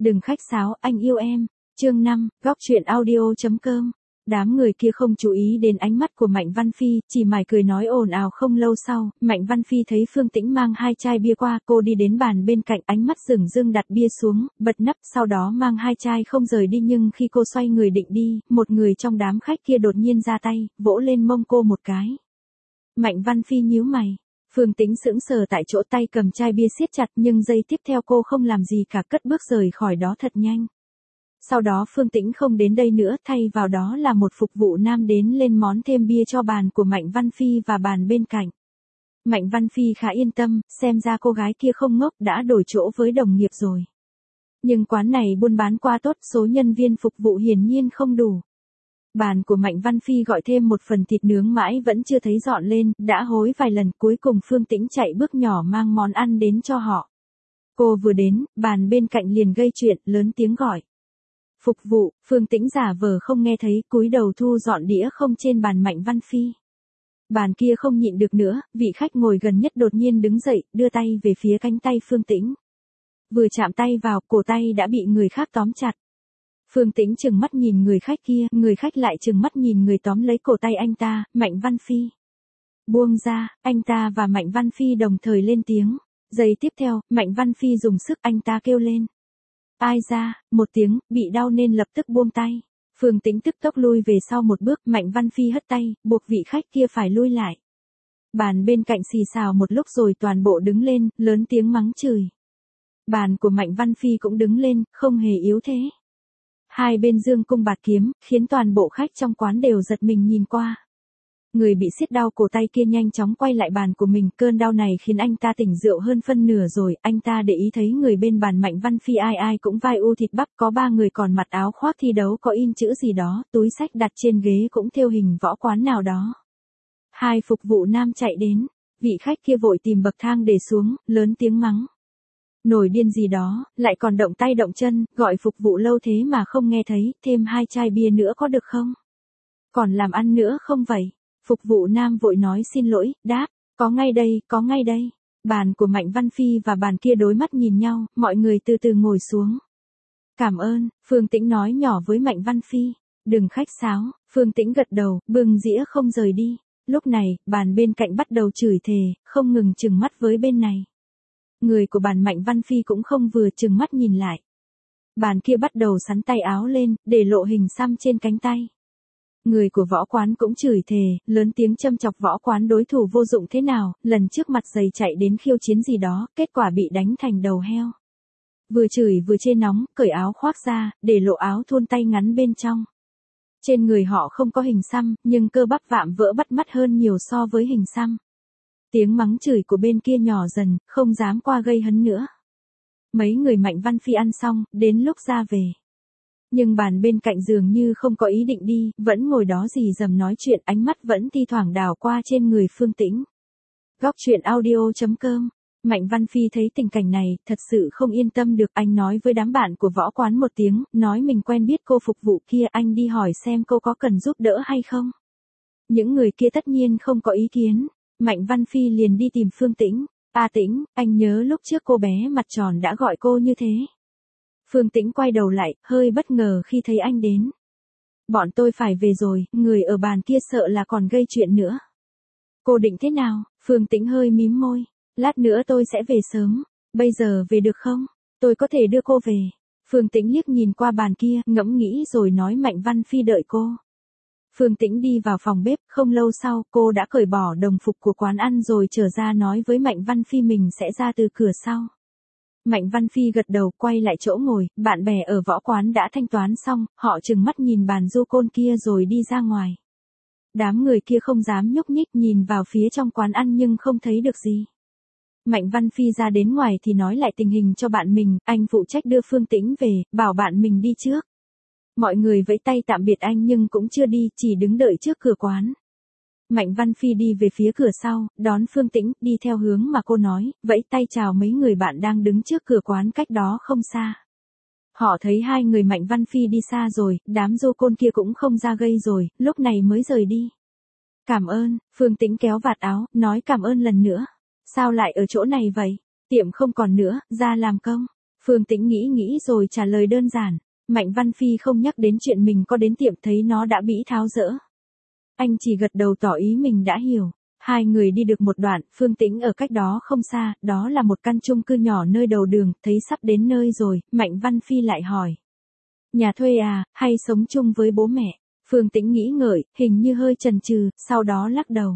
Đừng khách sáo, anh yêu em. Chương 5, góc truyện audio.com. Đám người kia không chú ý đến ánh mắt của Mạnh Văn Phi, chỉ mải cười nói ồn ào. Không lâu sau, Mạnh Văn Phi thấy Phương Tĩnh mang 2 chai bia qua, cô đi đến bàn bên cạnh, ánh mắt dửng dưng đặt bia xuống, bật nắp, sau đó mang 2 chai không rời đi. Nhưng khi cô xoay người định đi, một người trong đám khách kia đột nhiên ra tay, vỗ lên mông cô một cái. Mạnh Văn Phi nhíu mày. Phương Tĩnh sững sờ tại chỗ, tay cầm chai bia siết chặt, nhưng giây tiếp theo cô không làm gì cả, cất bước rời khỏi đó thật nhanh. Sau đó Phương Tĩnh không đến đây nữa, thay vào đó là một phục vụ nam đến lên món thêm bia cho bàn của Mạnh Văn Phi và bàn bên cạnh. Mạnh Văn Phi khá yên tâm, xem ra cô gái kia không ngốc, đã đổi chỗ với đồng nghiệp rồi. Nhưng quán này buôn bán quá tốt, số nhân viên phục vụ hiển nhiên không đủ. Bàn của Mạnh Văn Phi gọi thêm một phần thịt nướng mãi vẫn chưa thấy dọn lên, đã hối vài lần, cuối cùng Phương Tĩnh chạy bước nhỏ mang món ăn đến cho họ. Cô vừa đến, bàn bên cạnh liền gây chuyện, lớn tiếng gọi. Phục vụ. Phương Tĩnh giả vờ không nghe thấy, cúi đầu thu dọn đĩa không trên bàn Mạnh Văn Phi. Bàn kia không nhịn được nữa, vị khách ngồi gần nhất đột nhiên đứng dậy, đưa tay về phía cánh tay Phương Tĩnh. Vừa chạm tay vào, cổ tay đã bị người khác tóm chặt. Phương Tĩnh trừng mắt nhìn người khách kia, người khách lại trừng mắt nhìn người tóm lấy cổ tay anh ta, Mạnh Văn Phi. Buông ra. Anh ta và Mạnh Văn Phi đồng thời lên tiếng. Giây tiếp theo, Mạnh Văn Phi dùng sức, anh ta kêu lên. Ai ra, một tiếng, bị đau nên lập tức buông tay. Phương Tĩnh tức tốc lui về sau một bước, Mạnh Văn Phi hất tay, buộc vị khách kia phải lui lại. Bàn bên cạnh xì xào một lúc rồi toàn bộ đứng lên, lớn tiếng mắng chửi. Bàn của Mạnh Văn Phi cũng đứng lên, không hề yếu thế. Hai bên giương cung bạt kiếm, khiến toàn bộ khách trong quán đều giật mình nhìn qua. Người bị siết đau cổ tay kia nhanh chóng quay lại bàn của mình, cơn đau này khiến anh ta tỉnh rượu hơn phân nửa rồi. Anh ta để ý thấy người bên bàn Mạnh Văn Phi ai ai cũng vai u thịt bắp, có 3 người còn mặc áo khoác thi đấu có in chữ gì đó, túi xách đặt trên ghế cũng thêu hình võ quán nào đó. 2 phục vụ nam chạy đến, vị khách kia vội tìm bậc thang để xuống, lớn tiếng mắng. Nổi điên gì đó, lại còn động tay động chân, gọi phục vụ lâu thế mà không nghe thấy, thêm 2 chai bia nữa có được không? Còn làm ăn nữa không vậy? Phục vụ nam vội nói xin lỗi, đáp, có ngay đây, có ngay đây. Bàn của Mạnh Văn Phi và bàn kia đối mắt nhìn nhau, mọi người từ từ ngồi xuống. Cảm ơn. Phương Tĩnh nói nhỏ với Mạnh Văn Phi. Đừng khách sáo. Phương Tĩnh gật đầu, bưng dĩa không rời đi. Lúc này, bàn bên cạnh bắt đầu chửi thề, không ngừng trừng mắt với bên này. Người của bàn Mạnh Văn Phi cũng không vừa trừng mắt nhìn lại. Bàn kia bắt đầu xắn tay áo lên, để lộ hình xăm trên cánh tay. Người của võ quán cũng chửi thề, lớn tiếng châm chọc võ quán đối thủ vô dụng thế nào, lần trước mặt dày chạy đến khiêu chiến gì đó, kết quả bị đánh thành đầu heo. Vừa chửi vừa chê nóng, cởi áo khoác ra, để lộ áo thun tay ngắn bên trong. Trên người họ không có hình xăm, nhưng cơ bắp vạm vỡ bắt mắt hơn nhiều so với hình xăm. Tiếng mắng chửi của bên kia nhỏ dần, không dám qua gây hấn nữa. Mấy người Mạnh Văn Phi ăn xong, đến lúc ra về. Nhưng bàn bên cạnh dường như không có ý định đi, vẫn ngồi đó rì rầm nói chuyện, ánh mắt vẫn thi thoảng đảo qua trên người Phương Tĩnh. Góc truyện audio.com. Mạnh Văn Phi thấy tình cảnh này, thật sự không yên tâm được, anh nói với đám bạn của võ quán một tiếng, nói mình quen biết cô phục vụ kia, anh đi hỏi xem cô có cần giúp đỡ hay không. Những người kia tất nhiên không có ý kiến, Mạnh Văn Phi liền đi tìm Phương Tĩnh. A Tĩnh, anh nhớ lúc trước cô bé mặt tròn đã gọi cô như thế. Phương Tĩnh quay đầu lại, hơi bất ngờ khi thấy anh đến. Bọn tôi phải về rồi, người ở bàn kia sợ là còn gây chuyện nữa. Cô định thế nào? Phương Tĩnh hơi mím môi. Lát nữa tôi sẽ về sớm. Bây giờ về được không? Tôi có thể đưa cô về. Phương Tĩnh liếc nhìn qua bàn kia, ngẫm nghĩ rồi nói Mạnh Văn Phi đợi cô. Phương Tĩnh đi vào phòng bếp, không lâu sau, cô đã cởi bỏ đồng phục của quán ăn rồi trở ra nói với Mạnh Văn Phi mình sẽ ra từ cửa sau. Mạnh Văn Phi gật đầu, quay lại chỗ ngồi, bạn bè ở võ quán đã thanh toán xong, họ trừng mắt nhìn bàn du côn kia rồi đi ra ngoài. Đám người kia không dám nhúc nhích, nhìn vào phía trong quán ăn nhưng không thấy được gì. Mạnh Văn Phi ra đến ngoài thì nói lại tình hình cho bạn mình, anh phụ trách đưa Phương Tĩnh về, bảo bạn mình đi trước. Mọi người vẫy tay tạm biệt anh nhưng cũng chưa đi, chỉ đứng đợi trước cửa quán. Mạnh Văn Phi đi về phía cửa sau, đón Phương Tĩnh, đi theo hướng mà cô nói, vẫy tay chào mấy người bạn đang đứng trước cửa quán cách đó không xa. Họ thấy 2 người Mạnh Văn Phi đi xa rồi, đám du côn kia cũng không ra gây rồi, lúc này mới rời đi. Cảm ơn. Phương Tĩnh kéo vạt áo, nói cảm ơn lần nữa. Sao lại ở chỗ này vậy? Tiệm không còn nữa, ra làm công. Phương Tĩnh nghĩ nghĩ rồi trả lời đơn giản. Mạnh Văn Phi không nhắc đến chuyện mình có đến tiệm thấy nó đã bị tháo dỡ. Anh chỉ gật đầu tỏ ý mình đã hiểu. Hai người đi được một đoạn, Phương Tĩnh ở cách đó không xa, đó là một căn chung cư nhỏ nơi đầu đường, thấy sắp đến nơi rồi, Mạnh Văn Phi lại hỏi. Nhà thuê à, hay sống chung với bố mẹ? Phương Tĩnh nghĩ ngợi, hình như hơi chần chừ, sau đó lắc đầu.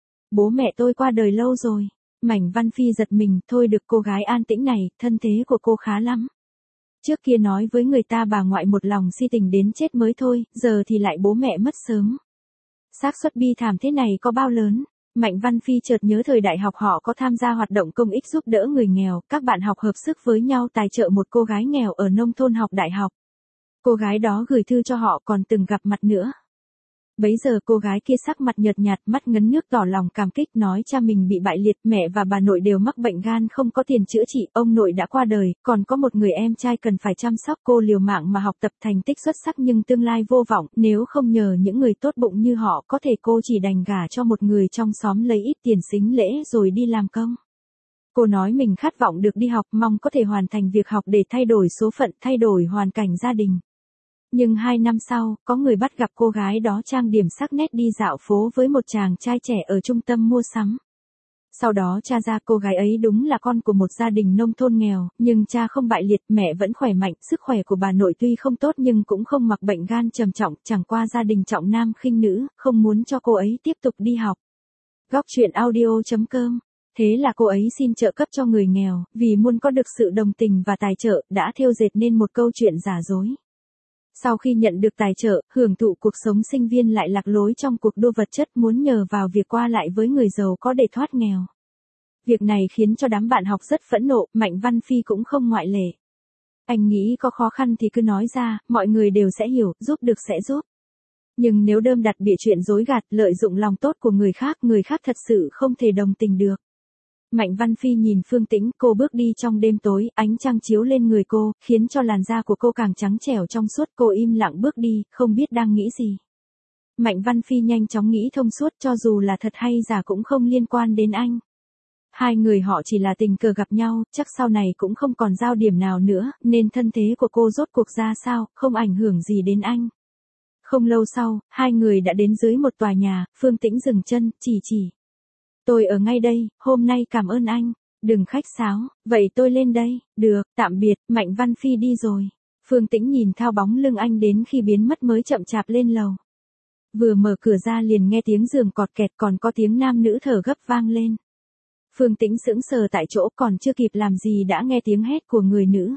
Bố mẹ tôi qua đời lâu rồi. Mạnh Văn Phi giật mình, thôi được cô gái an tĩnh này, thân thế của cô khá lắm. Trước kia nói với người ta bà ngoại một lòng si tình đến chết mới thôi, giờ thì lại bố mẹ mất sớm. Xác suất bi thảm thế này có bao lớn? Mạnh Văn Phi chợt nhớ thời đại học họ có tham gia hoạt động công ích giúp đỡ người nghèo, các bạn học hợp sức với nhau tài trợ một cô gái nghèo ở nông thôn học đại học. Cô gái đó gửi thư cho họ còn từng gặp mặt nữa. Bấy giờ cô gái kia sắc mặt nhợt nhạt, mắt ngấn nước tỏ lòng cảm kích, nói cha mình bị bại liệt, mẹ và bà nội đều mắc bệnh gan không có tiền chữa trị, ông nội đã qua đời, còn có một người em trai cần phải chăm sóc. Cô liều mạng mà học tập thành tích xuất sắc nhưng tương lai vô vọng, nếu không nhờ những người tốt bụng như họ có thể cô chỉ đành gả cho một người trong xóm lấy ít tiền sính lễ rồi đi làm công. Cô nói mình khát vọng được đi học, mong có thể hoàn thành việc học để thay đổi số phận, thay đổi hoàn cảnh gia đình. Nhưng 2 năm sau, có người bắt gặp cô gái đó trang điểm sắc nét đi dạo phố với một chàng trai trẻ ở trung tâm mua sắm. Sau đó tra ra cô gái ấy đúng là con của một gia đình nông thôn nghèo, nhưng cha không bại liệt, mẹ vẫn khỏe mạnh, sức khỏe của bà nội tuy không tốt nhưng cũng không mắc bệnh gan trầm trọng, chẳng qua gia đình trọng nam khinh nữ, không muốn cho cô ấy tiếp tục đi học. Góc truyện audio.com. Thế là cô ấy xin trợ cấp cho người nghèo, vì muốn có được sự đồng tình và tài trợ, đã thêu dệt nên một câu chuyện giả dối. Sau khi nhận được tài trợ, hưởng thụ cuộc sống sinh viên lại lạc lối trong cuộc đua vật chất, muốn nhờ vào việc qua lại với người giàu có để thoát nghèo. Việc này khiến cho đám bạn học rất phẫn nộ, Mạnh Văn Phi cũng không ngoại lệ. Anh nghĩ có khó khăn thì cứ nói ra, mọi người đều sẽ hiểu, giúp được sẽ giúp. Nhưng nếu đơm đặt bịa chuyện dối gạt, lợi dụng lòng tốt của người khác thật sự không thể đồng tình được. Mạnh Văn Phi nhìn Phương Tĩnh, cô bước đi trong đêm tối, ánh trăng chiếu lên người cô, khiến cho làn da của cô càng trắng trẻo trong suốt. Cô im lặng bước đi, không biết đang nghĩ gì. Mạnh Văn Phi nhanh chóng nghĩ thông suốt, cho dù là thật hay giả cũng không liên quan đến anh. Hai người họ chỉ là tình cờ gặp nhau, chắc sau này cũng không còn giao điểm nào nữa, nên thân thế của cô rốt cuộc ra sao, không ảnh hưởng gì đến anh. Không lâu sau, hai người đã đến dưới một tòa nhà, Phương Tĩnh dừng chân, chỉ. Tôi ở ngay đây, hôm nay cảm ơn anh. Đừng khách sáo, vậy tôi lên đây. Được, tạm biệt. Mạnh Văn Phi đi rồi. Phương Tĩnh nhìn theo bóng lưng anh đến khi biến mất mới chậm chạp lên lầu. Vừa mở cửa ra liền nghe tiếng giường cọt kẹt, còn có tiếng nam nữ thở gấp vang lên. Phương Tĩnh sững sờ tại chỗ, còn chưa kịp làm gì đã nghe tiếng hét của người nữ.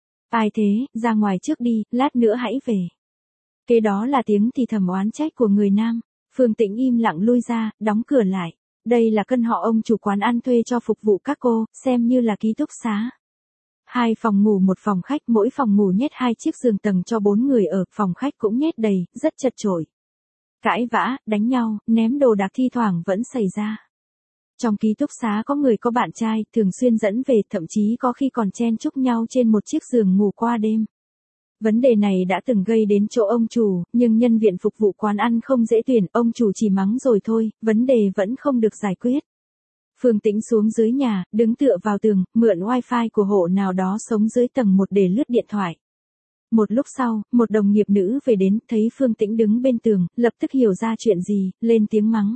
Ai thế, ra ngoài trước đi, lát nữa hãy về. Kế đó là tiếng thì thầm oán trách của người nam. Phương Tĩnh im lặng lui ra, đóng cửa lại. Đây là căn họ ông chủ quán ăn thuê cho phục vụ các cô, xem như là ký túc xá. 2 phòng ngủ 1 phòng khách, mỗi phòng ngủ nhét 2 chiếc giường tầng cho 4 người ở, phòng khách cũng nhét đầy, rất chật chội. Cãi vã, đánh nhau, ném đồ đạc thi thoảng vẫn xảy ra. Trong ký túc xá có người có bạn trai, thường xuyên dẫn về, thậm chí có khi còn chen chúc nhau trên một chiếc giường ngủ qua đêm. Vấn đề này đã từng gây đến chỗ ông chủ, nhưng nhân viên phục vụ quán ăn không dễ tuyển, ông chủ chỉ mắng rồi thôi, vấn đề vẫn không được giải quyết. Phương Tĩnh xuống dưới nhà, đứng tựa vào tường, mượn wifi của hộ nào đó sống dưới tầng 1 để lướt điện thoại. Một lúc sau, một đồng nghiệp nữ về đến, thấy Phương Tĩnh đứng bên tường, lập tức hiểu ra chuyện gì, lên tiếng mắng.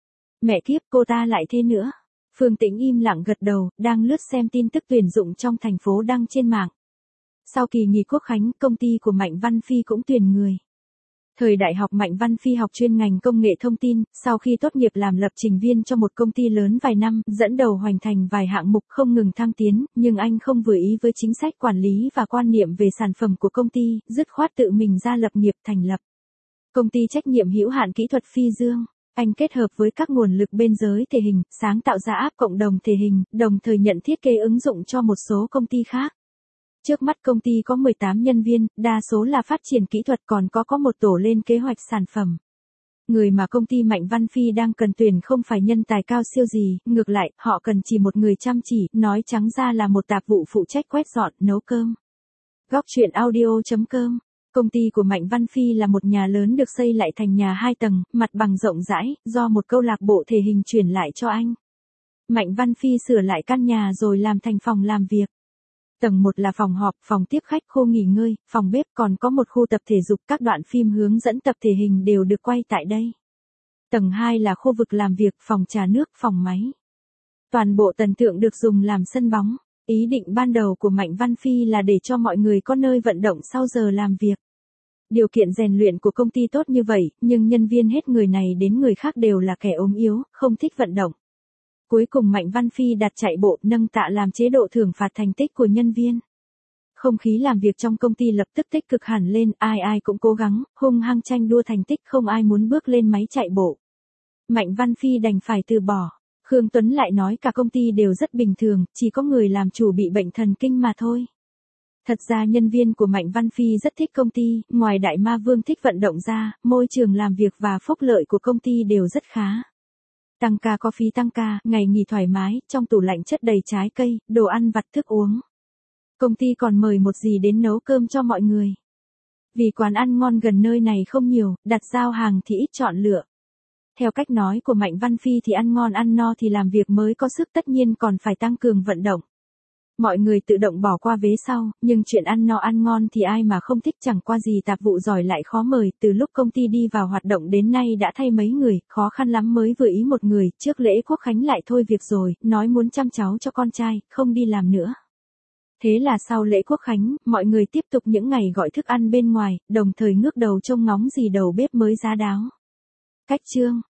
Mẹ kiếp, cô ta lại thế nữa. Phương Tĩnh im lặng gật đầu, đang lướt xem tin tức tuyển dụng trong thành phố đăng trên mạng. Sau kỳ nghỉ Quốc khánh, công ty của Mạnh Văn Phi cũng tuyển người. Thời đại học Mạnh Văn Phi học chuyên ngành công nghệ thông tin, sau khi tốt nghiệp làm lập trình viên cho một công ty lớn vài năm, dẫn đầu hoàn thành vài hạng mục không ngừng thăng tiến, nhưng anh không vừa ý với chính sách quản lý và quan niệm về sản phẩm của công ty, dứt khoát tự mình ra lập nghiệp thành lập công ty trách nhiệm hữu hạn kỹ thuật Phi Dương. Anh kết hợp với các nguồn lực bên giới thể hình, sáng tạo ra app cộng đồng thể hình, đồng thời nhận thiết kế ứng dụng cho một số công ty khác. Trước mắt công ty có 18 nhân viên, đa số là phát triển kỹ thuật, còn có một tổ lên kế hoạch sản phẩm. Người mà công ty Mạnh Văn Phi đang cần tuyển không phải nhân tài cao siêu gì, ngược lại, họ cần chỉ một người chăm chỉ, nói trắng ra là một tạp vụ phụ trách quét dọn, nấu cơm. Góc truyện audio.com. Công ty của Mạnh Văn Phi là một nhà lớn được xây lại thành nhà 2 tầng, mặt bằng rộng rãi, do một câu lạc bộ thể hình chuyển lại cho anh. Mạnh Văn Phi sửa lại căn nhà rồi làm thành phòng làm việc. Tầng 1 là phòng họp, phòng tiếp khách, khu nghỉ ngơi, phòng bếp, còn có một khu tập thể dục, các đoạn phim hướng dẫn tập thể hình đều được quay tại đây. Tầng 2 là khu vực làm việc, phòng trà nước, phòng máy. Toàn bộ tầng thượng được dùng làm sân bóng. Ý định ban đầu của Mạnh Văn Phi là để cho mọi người có nơi vận động sau giờ làm việc. Điều kiện rèn luyện của công ty tốt như vậy, nhưng nhân viên hết người này đến người khác đều là kẻ ốm yếu, không thích vận động. Cuối cùng Mạnh Văn Phi đặt chạy bộ, nâng tạ làm chế độ thưởng phạt thành tích của nhân viên. Không khí làm việc trong công ty lập tức tích cực hẳn lên, ai ai cũng cố gắng, hung hăng tranh đua thành tích, không ai muốn bước lên máy chạy bộ. Mạnh Văn Phi đành phải từ bỏ. Khương Tuấn lại nói cả công ty đều rất bình thường, chỉ có người làm chủ bị bệnh thần kinh mà thôi. Thật ra nhân viên của Mạnh Văn Phi rất thích công ty, ngoài Đại Ma Vương thích vận động ra, môi trường làm việc và phúc lợi của công ty đều rất khá. Tăng ca có phí tăng ca, ngày nghỉ thoải mái, trong tủ lạnh chất đầy trái cây, đồ ăn vặt thức uống. Công ty còn mời một dì đến nấu cơm cho mọi người. Vì quán ăn ngon gần nơi này không nhiều, đặt giao hàng thì ít chọn lựa. Theo cách nói của Mạnh Văn Phi thì ăn ngon ăn no thì làm việc mới có sức, tất nhiên còn phải tăng cường vận động. Mọi người tự động bỏ qua vế sau, nhưng chuyện ăn no ăn ngon thì ai mà không thích, chẳng qua gì tạp vụ giỏi lại khó mời, từ lúc công ty đi vào hoạt động đến nay đã thay mấy người, khó khăn lắm mới vừa ý một người, trước lễ Quốc Khánh lại thôi việc rồi, nói muốn chăm cháu cho con trai, không đi làm nữa. Thế là sau lễ Quốc Khánh, mọi người tiếp tục những ngày gọi thức ăn bên ngoài, đồng thời ngước đầu trông ngóng gì đầu bếp mới giá đáo. Cách chương